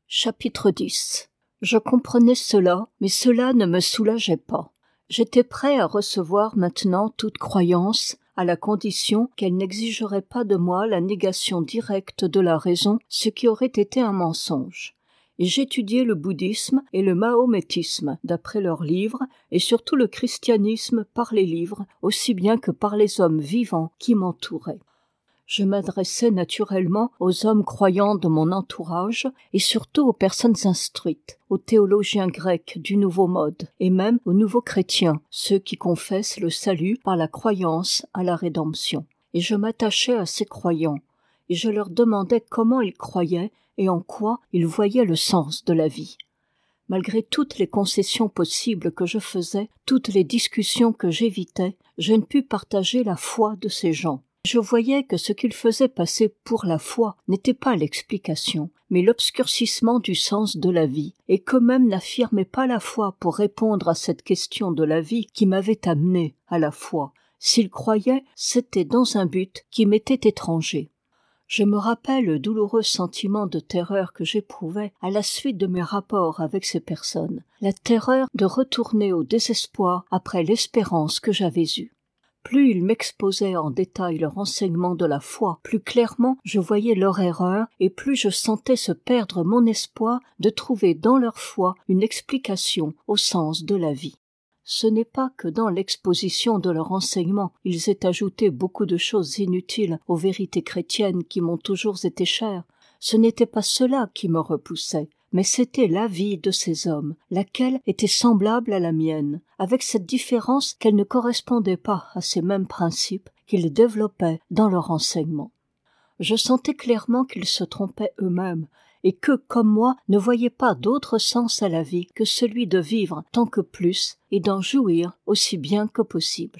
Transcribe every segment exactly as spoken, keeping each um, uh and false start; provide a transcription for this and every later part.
Chapitre dix. Je comprenais cela, mais cela ne me soulageait pas. J'étais prêt à recevoir maintenant toute croyance, à la condition qu'elle n'exigerait pas de moi la négation directe de la raison, ce qui aurait été un mensonge. Et j'étudiais le bouddhisme et le mahométisme d'après leurs livres, et surtout le christianisme par les livres, aussi bien que par les hommes vivants qui m'entouraient. Je m'adressais naturellement aux hommes croyants de mon entourage et surtout aux personnes instruites, aux théologiens grecs du nouveau mode et même aux nouveaux chrétiens, ceux qui confessent le salut par la croyance à la rédemption. Et je m'attachais à ces croyants et je leur demandais comment ils croyaient et en quoi ils voyaient le sens de la vie. Malgré toutes les concessions possibles que je faisais, toutes les discussions que j'évitais, je ne pus partager la foi de ces gens. Je voyais que ce qu'ils faisaient passer pour la foi n'était pas l'explication, mais l'obscurcissement du sens de la vie, et qu'eux-mêmes n'affirmaient pas la foi pour répondre à cette question de la vie qui m'avait amené à la foi. S'ils croyaient, c'était dans un but qui m'était étranger. Je me rappelle le douloureux sentiment de terreur que j'éprouvais à la suite de mes rapports avec ces personnes, la terreur de retourner au désespoir après l'espérance que j'avais eue. Plus ils m'exposaient en détail leur enseignement de la foi, plus clairement je voyais leur erreur et plus je sentais se perdre mon espoir de trouver dans leur foi une explication au sens de la vie. Ce n'est pas que dans l'exposition de leur enseignement, ils aient ajouté beaucoup de choses inutiles aux vérités chrétiennes qui m'ont toujours été chères. Ce n'était pas cela qui me repoussait, mais c'était la vie de ces hommes, laquelle était semblable à la mienne, avec cette différence qu'elle ne correspondait pas à ces mêmes principes qu'ils développaient dans leur enseignement. Je sentais clairement qu'ils se trompaient eux-mêmes, et que, comme moi, ne voyaient pas d'autre sens à la vie que celui de vivre tant que plus et d'en jouir aussi bien que possible.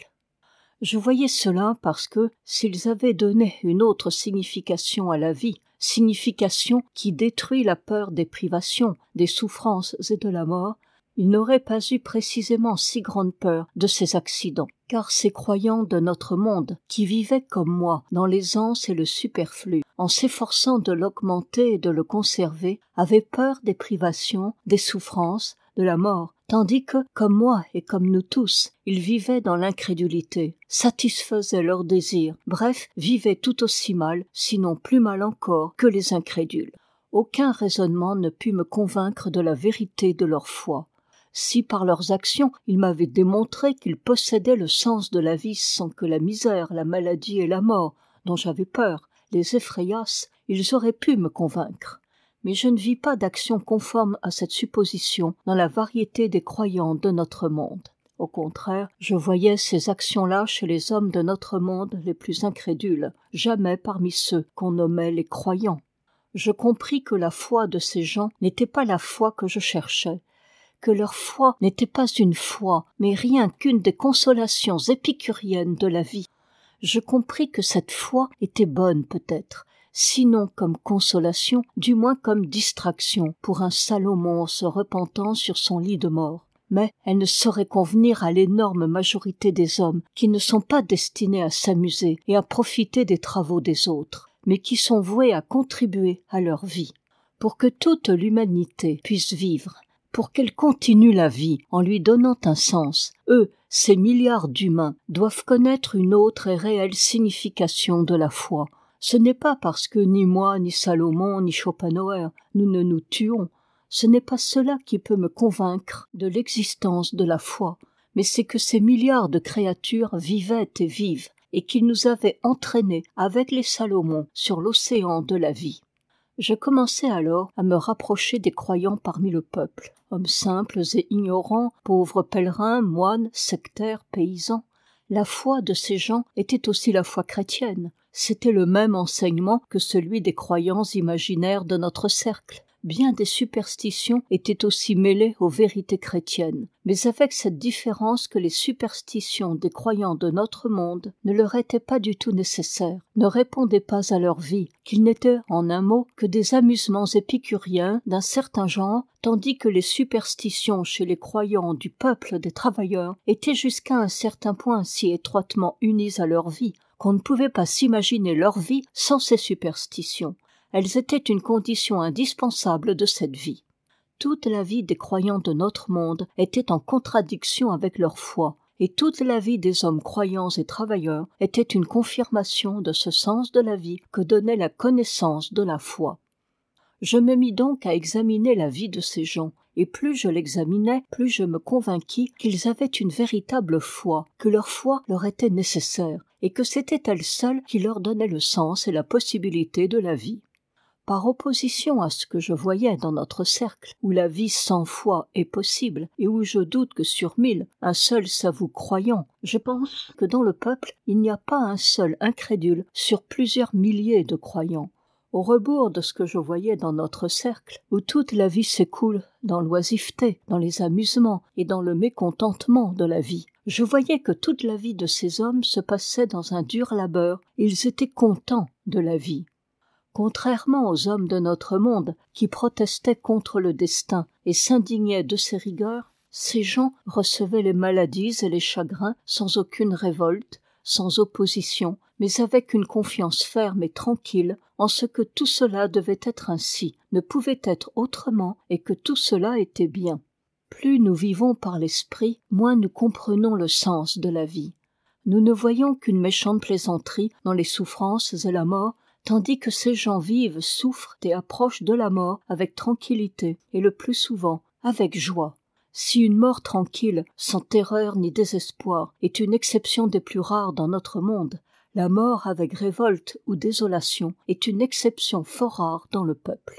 Je voyais cela parce que, s'ils avaient donné une autre signification à la vie, signification qui détruit la peur des privations, des souffrances et de la mort, ils n'auraient pas eu précisément si grande peur de ces accidents. Car ces croyants de notre monde, qui vivaient comme moi dans l'aisance et le superflu, en s'efforçant de l'augmenter et de le conserver, avaient peur des privations, des souffrances, de la mort, tandis que, comme moi et comme nous tous, ils vivaient dans l'incrédulité, satisfaisaient leurs désirs, bref, vivaient tout aussi mal, sinon plus mal encore, que les incrédules. Aucun raisonnement ne put me convaincre de la vérité de leur foi. Si par leurs actions ils m'avaient démontré qu'ils possédaient le sens de la vie sans que la misère, la maladie et la mort, dont j'avais peur, les effrayassent, ils auraient pu me convaincre. Mais je ne vis pas d'action conforme à cette supposition dans la variété des croyants de notre monde. Au contraire, je voyais ces actions-là chez les hommes de notre monde les plus incrédules, jamais parmi ceux qu'on nommait les croyants. Je compris que la foi de ces gens n'était pas la foi que je cherchais, que leur foi n'était pas une foi, mais rien qu'une des consolations épicuriennes de la vie. Je compris que cette foi était bonne peut-être, sinon comme consolation, du moins comme distraction pour un Salomon se repentant sur son lit de mort. Mais elle ne saurait convenir à l'énorme majorité des hommes qui ne sont pas destinés à s'amuser et à profiter des travaux des autres, mais qui sont voués à contribuer à leur vie. Pour que toute l'humanité puisse vivre, pour qu'elle continue la vie en lui donnant un sens, eux, ces milliards d'humains, doivent connaître une autre et réelle signification de la foi. Ce n'est pas parce que ni moi, ni Salomon, ni Schopenhauer, nous ne nous tuons. Ce n'est pas cela qui peut me convaincre de l'existence de la foi, mais c'est que ces milliards de créatures vivaient et vivent, et qu'ils nous avaient entraînés avec les Salomons sur l'océan de la vie. Je commençais alors à me rapprocher des croyants parmi le peuple, hommes simples et ignorants, pauvres pèlerins, moines, sectaires, paysans. La foi de ces gens était aussi la foi chrétienne. C'était le même enseignement que celui des croyants imaginaires de notre cercle. Bien des superstitions étaient aussi mêlées aux vérités chrétiennes, mais avec cette différence que les superstitions des croyants de notre monde ne leur étaient pas du tout nécessaires, ne répondaient pas à leur vie, qu'ils n'étaient en un mot que des amusements épicuriens d'un certain genre, tandis que les superstitions chez les croyants du peuple des travailleurs étaient jusqu'à un certain point si étroitement unies à leur vie qu'on ne pouvait pas s'imaginer leur vie sans ces superstitions. elles étaient une condition indispensable de cette vie. Toute la vie des croyants de notre monde était en contradiction avec leur foi, et toute la vie des hommes croyants et travailleurs était une confirmation de ce sens de la vie que donnait la connaissance de la foi. Je me mis donc à examiner la vie de ces gens, et plus je l'examinais, plus je me convainquis qu'ils avaient une véritable foi, que leur foi leur était nécessaire, et que c'était elle seule qui leur donnait le sens et la possibilité de la vie. Par opposition à ce que je voyais dans notre cercle, où la vie sans foi est possible, et où je doute que sur mille, un seul s'avoue croyant, je pense que dans le peuple, il n'y a pas un seul incrédule sur plusieurs milliers de croyants. Au rebours de ce que je voyais dans notre cercle, où toute la vie s'écoule dans l'oisiveté, dans les amusements et dans le mécontentement de la vie, je voyais que toute la vie de ces hommes se passait dans un dur labeur, et ils étaient contents de la vie. Contrairement aux hommes de notre monde qui protestaient contre le destin et s'indignaient de ses rigueurs, ces gens recevaient les maladies et les chagrins sans aucune révolte, sans opposition, mais avec une confiance ferme et tranquille en ce que tout cela devait être ainsi, ne pouvait être autrement et que tout cela était bien. Plus nous vivons par l'esprit, moins nous comprenons le sens de la vie. Nous ne voyons qu'une méchante plaisanterie dans les souffrances et la mort, tandis que ces gens vivent, souffrent et approchent de la mort avec tranquillité et le plus souvent avec joie. Si une mort tranquille, sans terreur ni désespoir, est une exception des plus rares dans notre monde, la mort avec révolte ou désolation est une exception fort rare dans le peuple.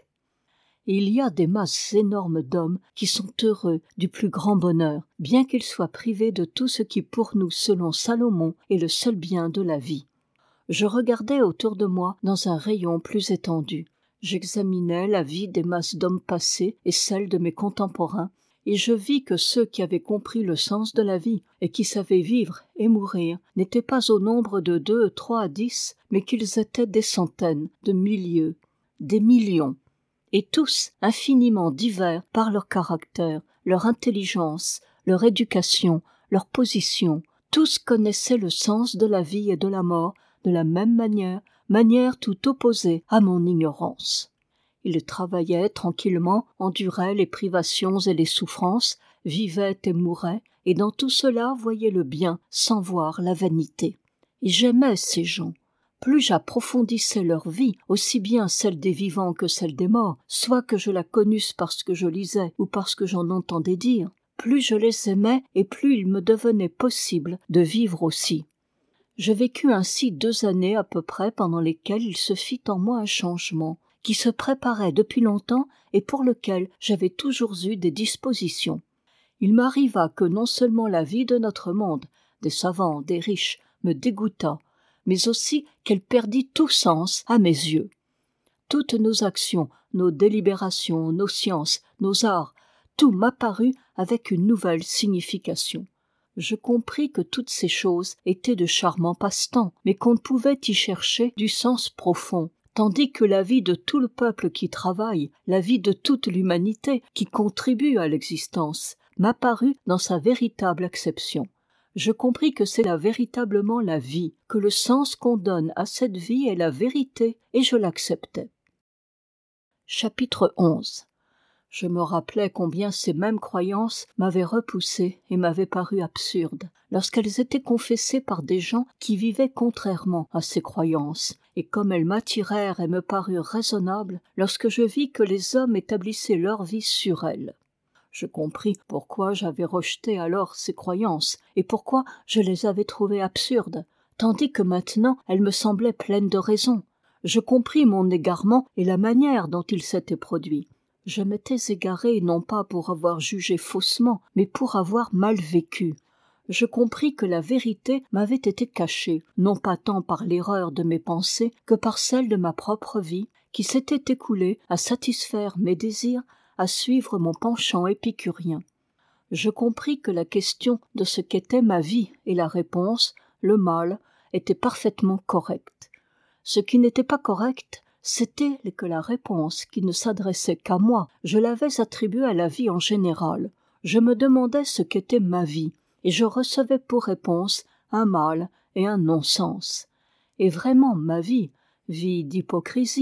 Et il y a des masses énormes d'hommes qui sont heureux du plus grand bonheur, bien qu'ils soient privés de tout ce qui pour nous, selon Salomon, est le seul bien de la vie. Je regardais autour de moi dans un rayon plus étendu. J'examinais la vie des masses d'hommes passés et celle de mes contemporains, et je vis que ceux qui avaient compris le sens de la vie et qui savaient vivre et mourir n'étaient pas au nombre de deux, trois, dix, mais qu'ils étaient des centaines, de milliers, des millions, et tous infiniment divers par leur caractère, leur intelligence, leur éducation, leur position. Tous connaissaient le sens de la vie et de la mort de la même manière, manière tout opposée à mon ignorance. Ils travaillaient tranquillement, enduraient les privations et les souffrances, vivaient et mouraient, et dans tout cela voyaient le bien sans voir la vanité. Et j'aimais ces gens. Plus j'approfondissais leur vie, aussi bien celle des vivants que celle des morts, soit que je la connusse parce que je lisais ou parce que j'en entendais dire, plus je les aimais et plus il me devenait possible de vivre aussi. Je vécus ainsi deux années à peu près pendant lesquelles il se fit en moi un changement qui se préparait depuis longtemps et pour lequel j'avais toujours eu des dispositions. Il m'arriva que non seulement la vie de notre monde, des savants, des riches, me dégoûta, mais aussi qu'elle perdit tout sens à mes yeux. Toutes nos actions, nos délibérations, nos sciences, nos arts, tout m'apparut avec une nouvelle signification. Je compris que toutes ces choses étaient de charmants passe-temps, mais qu'on ne pouvait y chercher du sens profond, tandis que la vie de tout le peuple qui travaille, la vie de toute l'humanité qui contribue à l'existence, m'apparut dans sa véritable acception. Je compris que c'est là véritablement la vie, que le sens qu'on donne à cette vie est la vérité, et je l'acceptais. Chapitre onze. Je me rappelais combien ces mêmes croyances m'avaient repoussé et m'avaient paru absurdes, lorsqu'elles étaient confessées par des gens qui vivaient contrairement à ces croyances, et comme elles m'attirèrent et me parurent raisonnables, lorsque je vis que les hommes établissaient leur vie sur elles. Je compris pourquoi j'avais rejeté alors ces croyances, et pourquoi je les avais trouvées absurdes, tandis que maintenant elles me semblaient pleines de raison. Je compris mon égarement et la manière dont il s'était produit. Je m'étais égaré non pas pour avoir jugé faussement, mais pour avoir mal vécu. Je compris que la vérité m'avait été cachée, non pas tant par l'erreur de mes pensées que par celle de ma propre vie, qui s'était écoulée à satisfaire mes désirs, à suivre mon penchant épicurien. Je compris que la question de ce qu'était ma vie et la réponse, le mal, étaient parfaitement correctes. Ce qui n'était pas correct, c'était que la réponse qui ne s'adressait qu'à moi, je l'avais attribuée à la vie en général. Je me demandais ce qu'était ma vie, et je recevais pour réponse un mal et un non-sens. Et vraiment ma vie, vie d'hypocrisie,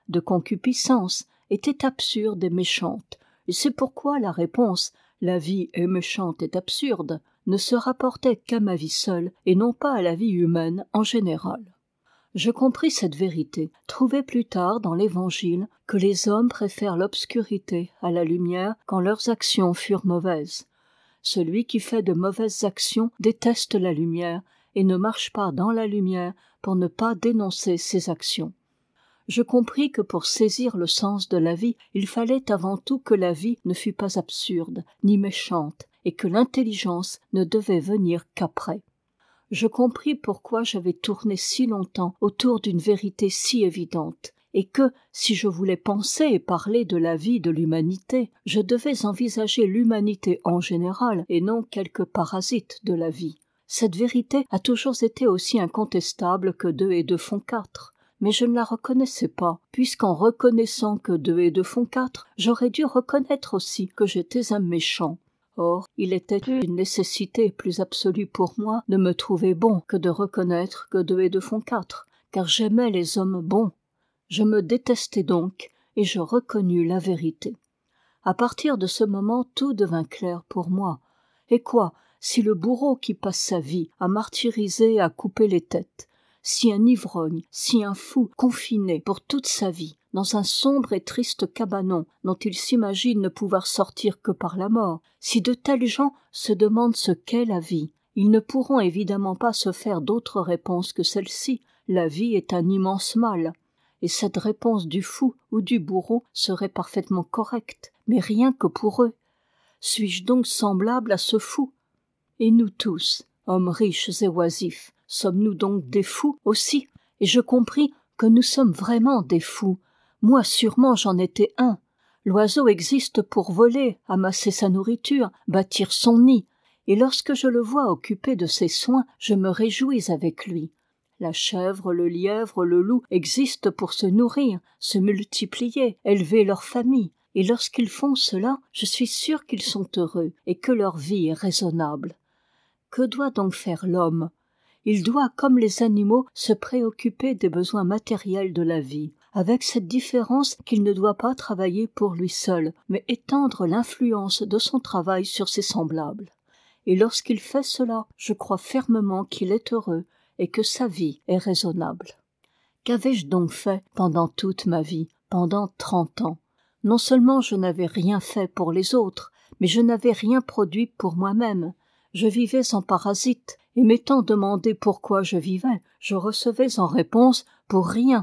de concupiscence, était absurde et méchante, et c'est pourquoi la réponse « la vie est méchante et absurde » ne se rapportait qu'à ma vie seule et non pas à la vie humaine en général. Je compris cette vérité, trouvée plus tard dans l'Évangile, que les hommes préfèrent l'obscurité à la lumière quand leurs actions furent mauvaises. Celui qui fait de mauvaises actions déteste la lumière et ne marche pas dans la lumière pour ne pas dénoncer ses actions. Je compris que pour saisir le sens de la vie, il fallait avant tout que la vie ne fût pas absurde, ni méchante, et que l'intelligence ne devait venir qu'après. Je compris pourquoi j'avais tourné si longtemps autour d'une vérité si évidente, et que, si je voulais penser et parler de la vie de l'humanité, je devais envisager l'humanité en général, et non quelques parasites de la vie. Cette vérité a toujours été aussi incontestable que deux et deux font quatre. Mais je ne la reconnaissais pas, puisqu'en reconnaissant que deux et deux font quatre, j'aurais dû reconnaître aussi que j'étais un méchant. Or, il était une nécessité plus absolue pour moi de me trouver bon que de reconnaître que deux et deux font quatre, car j'aimais les hommes bons. Je me détestais donc, et je reconnus la vérité. À partir de ce moment, tout devint clair pour moi. Et quoi, si le bourreau qui passe sa vie à martyriser et à couper les têtes, si un ivrogne, si un fou, confiné pour toute sa vie, dans un sombre et triste cabanon dont il s'imagine ne pouvoir sortir que par la mort, si de tels gens se demandent ce qu'est la vie, ils ne pourront évidemment pas se faire d'autre réponse que celle-ci. La vie est un immense mal. Et cette réponse du fou ou du bourreau serait parfaitement correcte, mais rien que pour eux. Suis-je donc semblable à ce fou ? Et nous tous, hommes riches et oisifs, sommes-nous donc des fous aussi ? Et je compris que nous sommes vraiment des fous. Moi sûrement j'en étais un. L'oiseau existe pour voler, amasser sa nourriture, bâtir son nid. Et lorsque je le vois occupé de ses soins, je me réjouis avec lui. La chèvre, le lièvre, le loup existent pour se nourrir, se multiplier, élever leur famille. Et lorsqu'ils font cela, je suis sûr qu'ils sont heureux et que leur vie est raisonnable. Que doit donc faire l'homme ? Il doit, comme les animaux, se préoccuper des besoins matériels de la vie, avec cette différence qu'il ne doit pas travailler pour lui seul, mais étendre l'influence de son travail sur ses semblables. Et lorsqu'il fait cela, je crois fermement qu'il est heureux et que sa vie est raisonnable. Qu'avais-je donc fait pendant toute ma vie, pendant trente ans ? Non seulement je n'avais rien fait pour les autres, mais je n'avais rien produit pour moi-même. Je vivais en parasite, et m'étant demandé pourquoi je vivais, je recevais en réponse pour rien.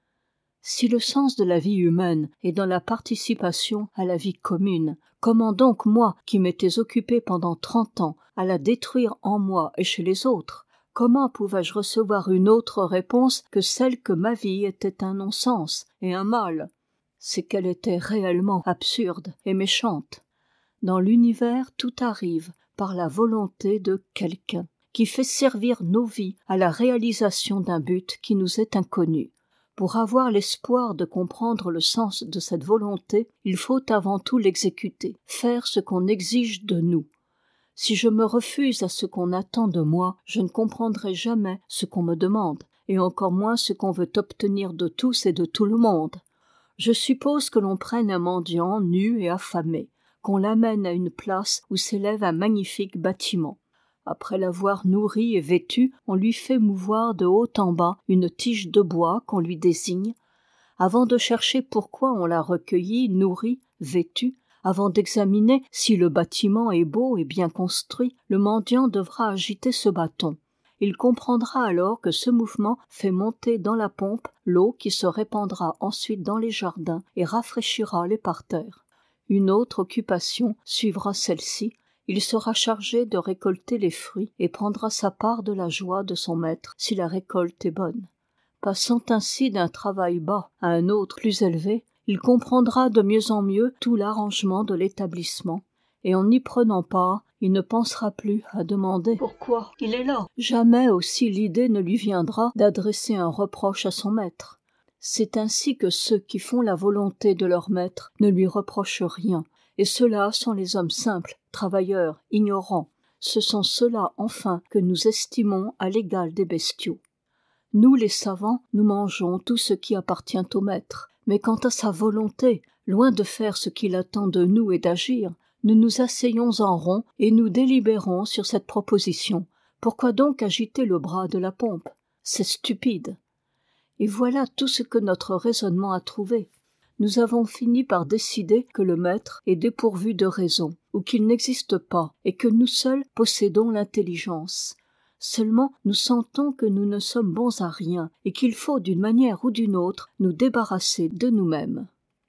Si le sens de la vie humaine est dans la participation à la vie commune, comment donc moi, qui m'étais occupé pendant trente ans à la détruire en moi et chez les autres, comment pouvais-je recevoir une autre réponse que celle que ma vie était un non-sens et un mal ? C'est qu'elle était réellement absurde et méchante. Dans l'univers, tout arrive par la volonté de quelqu'un, qui fait servir nos vies à la réalisation d'un but qui nous est inconnu. Pour avoir l'espoir de comprendre le sens de cette volonté, il faut avant tout l'exécuter, faire ce qu'on exige de nous. Si je me refuse à ce qu'on attend de moi, je ne comprendrai jamais ce qu'on me demande, et encore moins ce qu'on veut obtenir de tous et de tout le monde. Je suppose que l'on prenne un mendiant nu et affamé, qu'on l'amène à une place où s'élève un magnifique bâtiment. Après l'avoir nourri et vêtu, on lui fait mouvoir de haut en bas une tige de bois qu'on lui désigne. Avant de chercher pourquoi on l'a recueilli, nourri, vêtu, avant d'examiner si le bâtiment est beau et bien construit, le mendiant devra agiter ce bâton. Il comprendra alors que ce mouvement fait monter dans la pompe l'eau qui se répandra ensuite dans les jardins et rafraîchira les parterres. Une autre occupation suivra celle-ci. Il sera chargé de récolter les fruits et prendra sa part de la joie de son maître si la récolte est bonne. Passant ainsi d'un travail bas à un autre plus élevé, il comprendra de mieux en mieux tout l'arrangement de l'établissement, et en y prenant part, il ne pensera plus à demander pourquoi il est là. Jamais aussi l'idée ne lui viendra d'adresser un reproche à son maître. C'est ainsi que ceux qui font la volonté de leur maître ne lui reprochent rien, et ceux-là sont les hommes simples, travailleurs, ignorants. Ce sont ceux-là, enfin, que nous estimons à l'égal des bestiaux. Nous, les savants, nous mangeons tout ce qui appartient au maître, Mais quant à sa volonté, loin de faire ce qu'il attend de nous et d'agir, nous nous asseyons en rond et nous délibérons sur cette proposition. Pourquoi donc agiter le bras de la pompe ? C'est stupide. Et voilà tout ce que notre raisonnement a trouvé. Nous avons fini par décider que le maître est dépourvu de raison, ou qu'il n'existe pas, et que nous seuls possédons l'intelligence. Seulement nous sentons que nous ne sommes bons à rien, et qu'il faut d'une manière ou d'une autre nous débarrasser de nous-mêmes.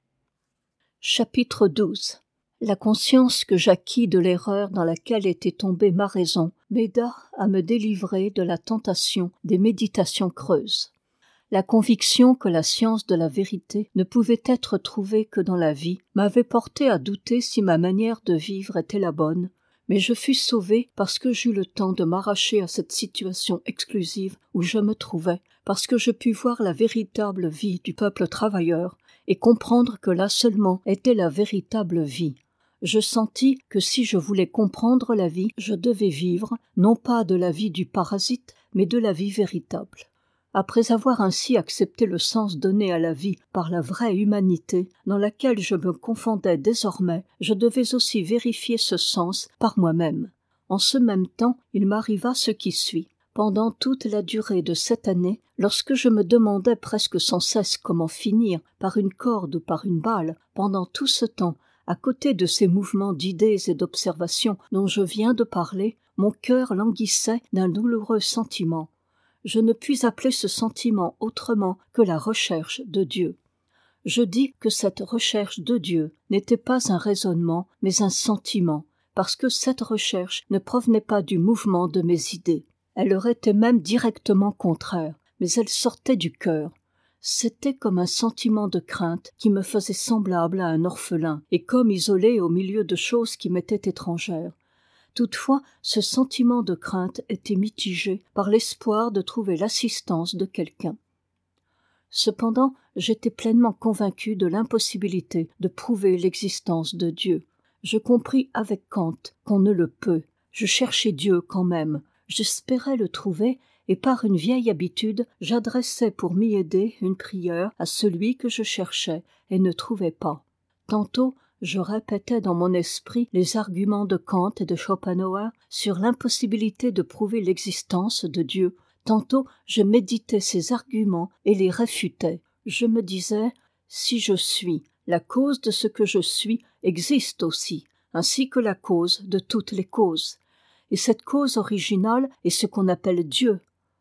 Chapitre douze. La conscience que j'acquis de l'erreur dans laquelle était tombée ma raison m'aida à me délivrer de la tentation des méditations creuses. La conviction que la science de la vérité ne pouvait être trouvée que dans la vie m'avait porté à douter si ma manière de vivre était la bonne, mais je fus sauvé parce que j'eus le temps de m'arracher à cette situation exclusive où je me trouvais, parce que je pus voir la véritable vie du peuple travailleur et comprendre que là seulement était la véritable vie. Je sentis que si je voulais comprendre la vie, je devais vivre, non pas de la vie du parasite, mais de la vie véritable. Après avoir ainsi accepté le sens donné à la vie par la vraie humanité, dans laquelle je me confondais désormais, je devais aussi vérifier ce sens par moi-même. En ce même temps, il m'arriva ce qui suit. Pendant toute la durée de cette année, lorsque je me demandais presque sans cesse comment finir, par une corde ou par une balle, pendant tout ce temps, à côté de ces mouvements d'idées et d'observations dont je viens de parler, mon cœur languissait d'un douloureux sentiment. Je ne puis appeler ce sentiment autrement que la recherche de Dieu. Je dis que cette recherche de Dieu n'était pas un raisonnement, mais un sentiment, parce que cette recherche ne provenait pas du mouvement de mes idées. Elle leur était même directement contraire, mais elle sortait du cœur. C'était comme un sentiment de crainte qui me faisait semblable à un orphelin, et comme isolé au milieu de choses qui m'étaient étrangères. Toutefois, ce sentiment de crainte était mitigé par l'espoir de trouver l'assistance de quelqu'un. Cependant, j'étais pleinement convaincu de l'impossibilité de prouver l'existence de Dieu. Je compris avec Kant qu'on ne le peut. Je cherchais Dieu quand même. J'espérais le trouver, et par une vieille habitude, j'adressais pour m'y aider une prière à celui que je cherchais et ne trouvais pas. Tantôt, je répétais dans mon esprit les arguments de Kant et de Schopenhauer sur l'impossibilité de prouver l'existence de Dieu. Tantôt, je méditais ces arguments et les réfutais. Je me disais, si je suis, la cause de ce que je suis existe aussi, ainsi que la cause de toutes les causes. Et cette cause originale est ce qu'on appelle Dieu.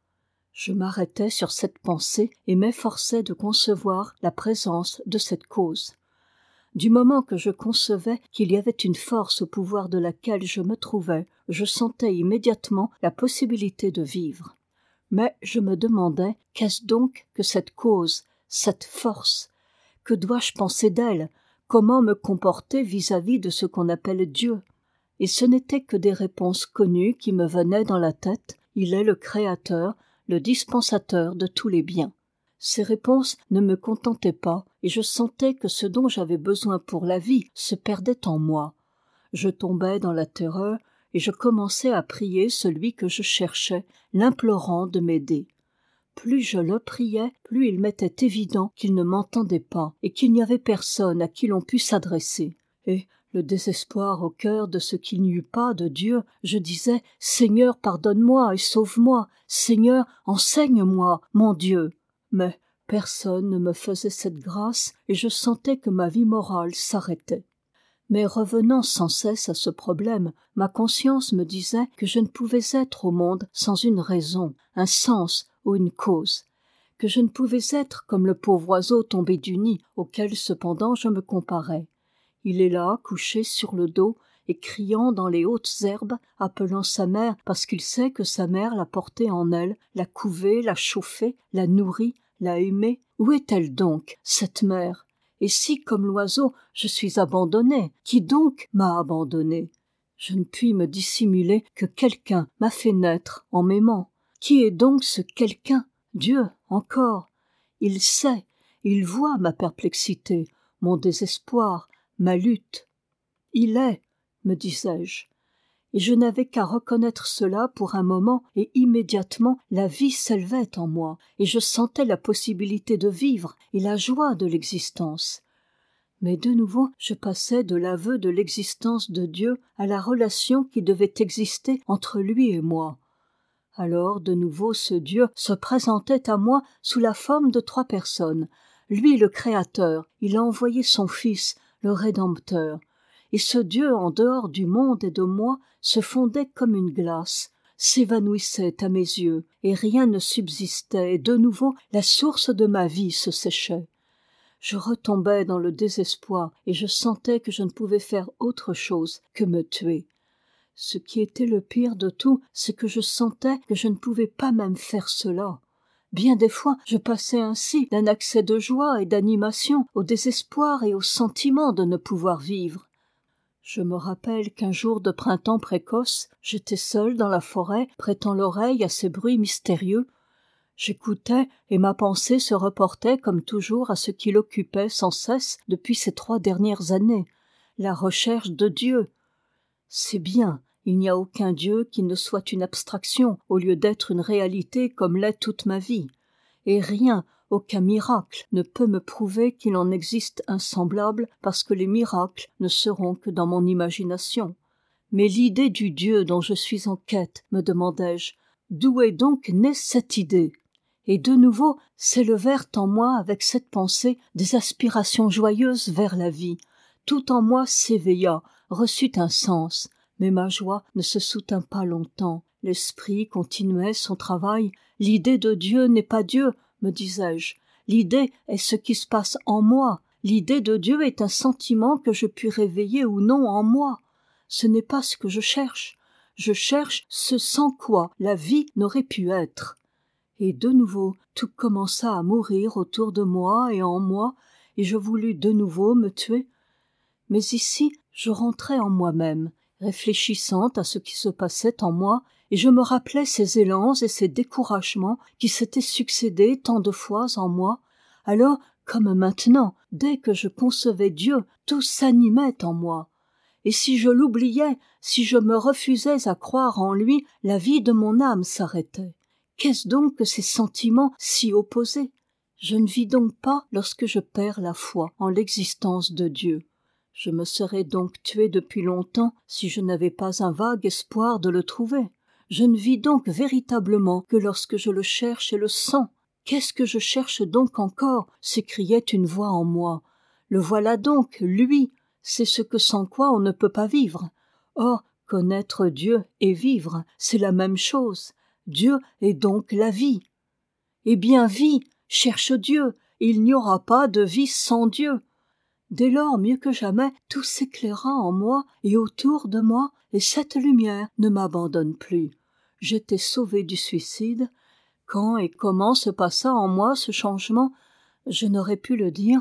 Je m'arrêtais sur cette pensée et m'efforçais de concevoir la présence de cette cause. Du moment que je concevais qu'il y avait une force au pouvoir de laquelle je me trouvais, je sentais immédiatement la possibilité de vivre. Mais je me demandais, qu'est-ce donc que cette cause, cette force ? Que dois-je penser d'elle ? Comment me comporter vis-à-vis de ce qu'on appelle Dieu ? Et ce n'étaient que des réponses connues qui me venaient dans la tête. Il est le Créateur, le dispensateur de tous les biens. Ces réponses ne me contentaient pas, et je sentais que ce dont j'avais besoin pour la vie se perdait en moi. Je tombais dans la terreur, et je commençais à prier celui que je cherchais, l'implorant de m'aider. Plus je le priais, plus il m'était évident qu'il ne m'entendait pas, et qu'il n'y avait personne à qui l'on pût s'adresser. Et, le désespoir au cœur de ce qu'il n'y eût pas de Dieu, je disais « Seigneur, pardonne-moi et sauve-moi. Seigneur, enseigne-moi, mon Dieu. » Mais personne ne me faisait cette grâce et je sentais que ma vie morale s'arrêtait. Mais revenant sans cesse à ce problème, ma conscience me disait que je ne pouvais être au monde sans une raison, un sens ou une cause, que je ne pouvais être comme le pauvre oiseau tombé du nid auquel cependant je me comparais. Il est là, couché sur le dos, et criant dans les hautes herbes, appelant sa mère parce qu'il sait que sa mère l'a porté en elle, l'a couvé, l'a chauffé, l'a nourri, l'a aimé. Où est-elle donc, cette mère ? Et si, comme l'oiseau, je suis abandonné, qui donc m'a abandonné ? Je ne puis me dissimuler que quelqu'un m'a fait naître en m'aimant. Qui est donc ce quelqu'un ? Dieu, encore. Il sait, il voit ma perplexité, mon désespoir, ma lutte. Il est, me disais-je. et je n'avais qu'à reconnaître cela pour un moment, et immédiatement la vie s'élevait en moi, et je sentais la possibilité de vivre et la joie de l'existence. Mais de nouveau, je passais de l'aveu de l'existence de Dieu à la relation qui devait exister entre lui et moi. Alors, de nouveau, ce Dieu se présentait à moi sous la forme de trois personnes. Lui, le Créateur, il a envoyé son Fils, le Rédempteur. Et ce Dieu, en dehors du monde et de moi, se fondait comme une glace, s'évanouissait à mes yeux, et rien ne subsistait, et de nouveau, la source de ma vie se séchait. Je retombais dans le désespoir et je sentais que je ne pouvais faire autre chose que me tuer. Ce qui était le pire de tout, c'est que je sentais que je ne pouvais pas même faire cela. Bien des fois, je passais ainsi d'un accès de joie et d'animation au désespoir et au sentiment de ne pouvoir vivre. Je me rappelle qu'un jour de printemps précoce, j'étais seule dans la forêt, prêtant l'oreille à ces bruits mystérieux. J'écoutais et ma pensée se reportait comme toujours à ce qui l'occupait sans cesse depuis ces trois dernières années, la recherche de Dieu. C'est bien, il n'y a aucun Dieu qui ne soit une abstraction au lieu d'être une réalité comme l'est toute ma vie. Et rien, aucun miracle ne peut me prouver qu'il en existe un semblable parce que les miracles ne seront que dans mon imagination. Mais l'idée du Dieu dont je suis en quête, me demandai-je, d'où est donc née cette idée ? Et de nouveau s'élevèrent en moi avec cette pensée des aspirations joyeuses vers la vie. Tout en moi s'éveilla, reçut un sens, mais ma joie ne se soutint pas longtemps. L'esprit continuait son travail. L'idée de Dieu n'est pas Dieu, me disais-je. L'idée est ce qui se passe en moi. L'idée de Dieu est un sentiment que je puis réveiller ou non en moi. Ce n'est pas ce que je cherche. Je cherche ce sans quoi la vie n'aurait pu être. Et de nouveau, tout commença à mourir autour de moi et en moi, et je voulus de nouveau me tuer. Mais ici, je rentrais en moi-même, réfléchissant à ce qui se passait en moi, et je me rappelais ces élans et ces découragements qui s'étaient succédés tant de fois en moi. Alors, comme maintenant, dès que je concevais Dieu, tout s'animait en moi. Et si je l'oubliais, si je me refusais à croire en lui, la vie de mon âme s'arrêtait. Qu'est-ce donc que ces sentiments si opposés ? Je ne vis donc pas lorsque je perds la foi en l'existence de Dieu. Je me serais donc tué depuis longtemps si je n'avais pas un vague espoir de le trouver. Je ne vis donc véritablement que lorsque je le cherche et le sens. Qu'est-ce que je cherche donc encore ? S'écriait une voix en moi. Le voilà donc, lui, c'est ce que sans quoi on ne peut pas vivre. Or, connaître Dieu et vivre, c'est la même chose. Dieu est donc la vie. Eh bien, vie, cherche Dieu, il n'y aura pas de vie sans Dieu. Dès lors, mieux que jamais, tout s'éclaira en moi et autour de moi, et cette lumière ne m'abandonne plus. J'étais sauvé du suicide. Quand et comment se passa en moi ce changement, je n'aurais pu le dire.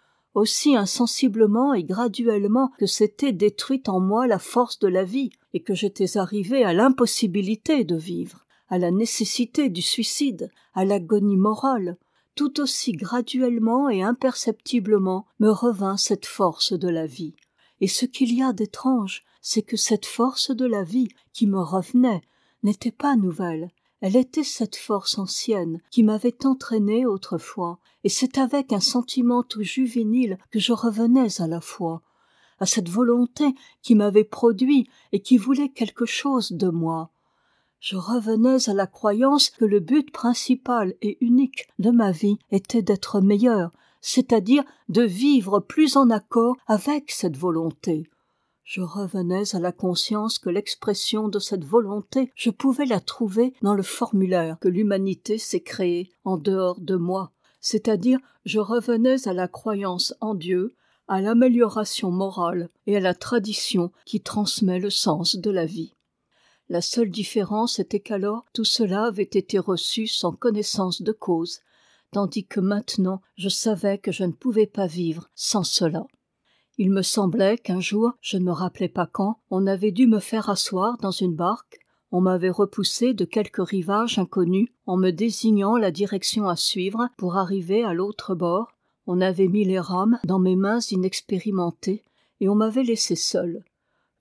Aussi insensiblement et graduellement que s'était détruite en moi la force de la vie, et que j'étais arrivé à l'impossibilité de vivre, à la nécessité du suicide, à l'agonie morale, tout aussi graduellement et imperceptiblement me revint cette force de la vie. Et ce qu'il y a d'étrange, c'est que cette force de la vie qui me revenait n'était pas nouvelle. Elle était cette force ancienne qui m'avait entraîné autrefois, et c'est avec un sentiment tout juvénile que je revenais à la foi, à cette volonté qui m'avait produit et qui voulait quelque chose de moi. Je revenais à la croyance que le but principal et unique de ma vie était d'être meilleur, c'est-à-dire de vivre plus en accord avec cette volonté. Je revenais à la conscience que l'expression de cette volonté, je pouvais la trouver dans le formulaire que l'humanité s'est créé en dehors de moi, c'est-à-dire je revenais à la croyance en Dieu, à l'amélioration morale et à la tradition qui transmet le sens de la vie. La seule différence était qu'alors tout cela avait été reçu sans connaissance de cause, tandis que maintenant je savais que je ne pouvais pas vivre sans cela. Il me semblait qu'un jour, je ne me rappelais pas quand, on avait dû me faire asseoir dans une barque, on m'avait repoussé de quelque rivage inconnu en me désignant la direction à suivre pour arriver à l'autre bord, on avait mis les rames dans mes mains inexpérimentées et on m'avait laissé seul.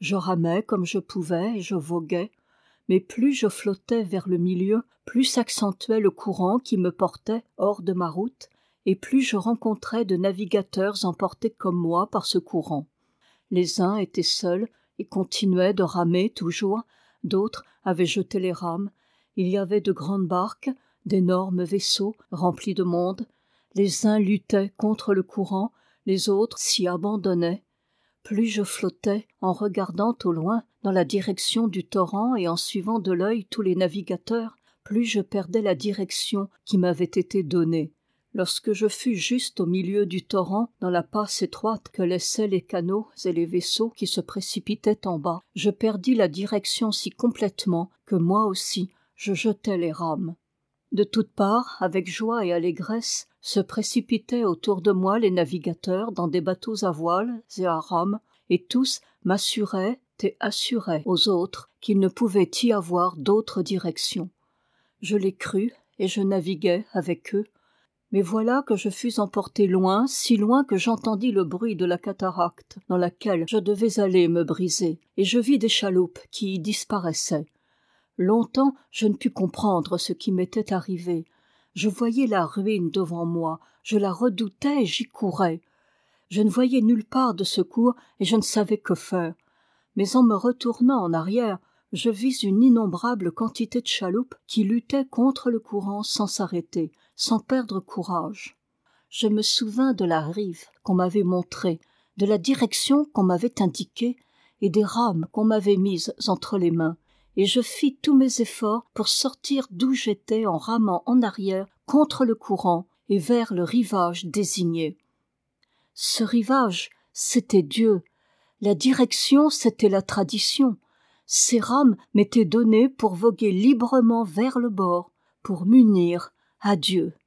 Je ramais comme je pouvais et je voguais, mais plus je flottais vers le milieu, plus s'accentuait le courant qui me portait hors de ma route, et plus je rencontrais de navigateurs emportés comme moi par ce courant. Les uns étaient seuls et continuaient de ramer toujours, d'autres avaient jeté les rames. Il y avait de grandes barques, d'énormes vaisseaux remplis de monde. Les uns luttaient contre le courant, les autres s'y abandonnaient. Plus je flottais, en regardant au loin, dans la direction du torrent et en suivant de l'œil tous les navigateurs, plus je perdais la direction qui m'avait été donnée. Lorsque je fus juste au milieu du torrent, dans la passe étroite que laissaient les canots et les vaisseaux qui se précipitaient en bas, je perdis la direction si complètement que moi aussi je jetai les rames. De toutes parts, avec joie et allégresse, se précipitaient autour de moi les navigateurs dans des bateaux à voiles et à rames, et tous m'assuraient et assuraient aux autres qu'il ne pouvait y avoir d'autre direction. Je les crus et je naviguai avec eux, mais voilà que je fus emporté loin, si loin que j'entendis le bruit de la cataracte dans laquelle je devais aller me briser, et je vis des chaloupes qui y disparaissaient. Longtemps je ne pus comprendre ce qui m'était arrivé. Je voyais la ruine devant moi, je la redoutais et j'y courais. Je ne voyais nulle part de secours et je ne savais que faire. Mais en me retournant en arrière, je vis une innombrable quantité de chaloupes qui luttaient contre le courant sans s'arrêter, sans perdre courage. Je me souvins de la rive qu'on m'avait montrée, de la direction qu'on m'avait indiquée et des rames qu'on m'avait mises entre les mains, et je fis tous mes efforts pour sortir d'où j'étais en ramant en arrière contre le courant et vers le rivage désigné. Ce rivage, c'était Dieu. La direction, c'était la tradition. Ces rames m'étaient données pour voguer librement vers le bord, pour m'unir à Dieu.